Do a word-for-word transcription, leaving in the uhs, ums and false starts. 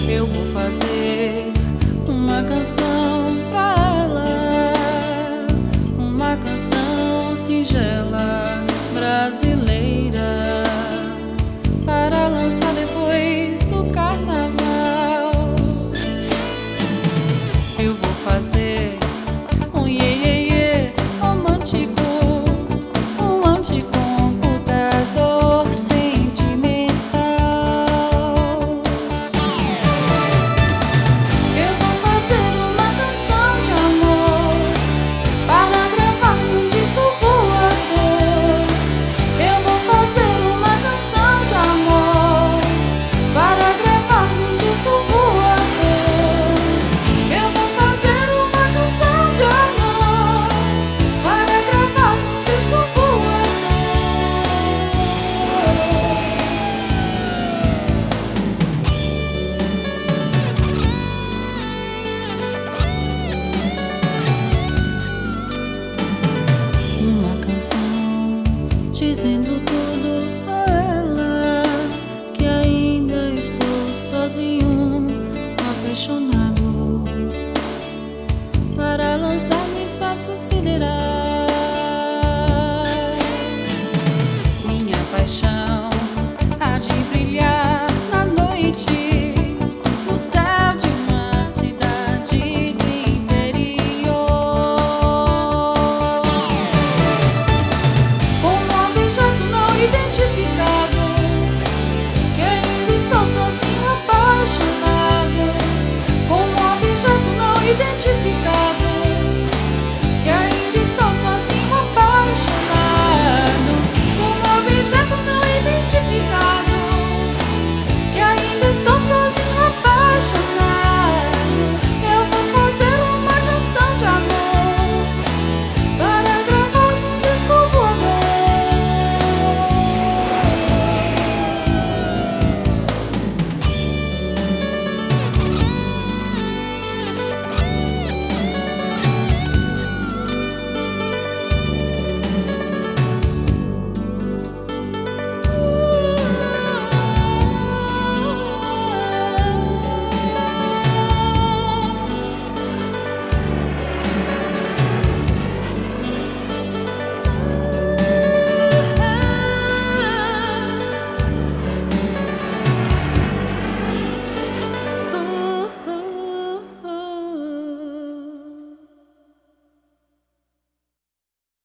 Eu vou fazer uma canção pra ela, uma canção singela brasileira, para lançar depois do carnaval. Eu vou fazer um iê, iê, iê romântico, um anticomputador sentimental. Eu vou fazer uma canção de amor para gravar num disco voador. Eu vou fazer uma canção de amor para gravar num disco voador. Eu vou fazer uma canção de amor para gravar num disco voador. Uma canção dizendo tudo a ela, que ainda estou sozinho, apaixonado, para lançar no espaço sideral.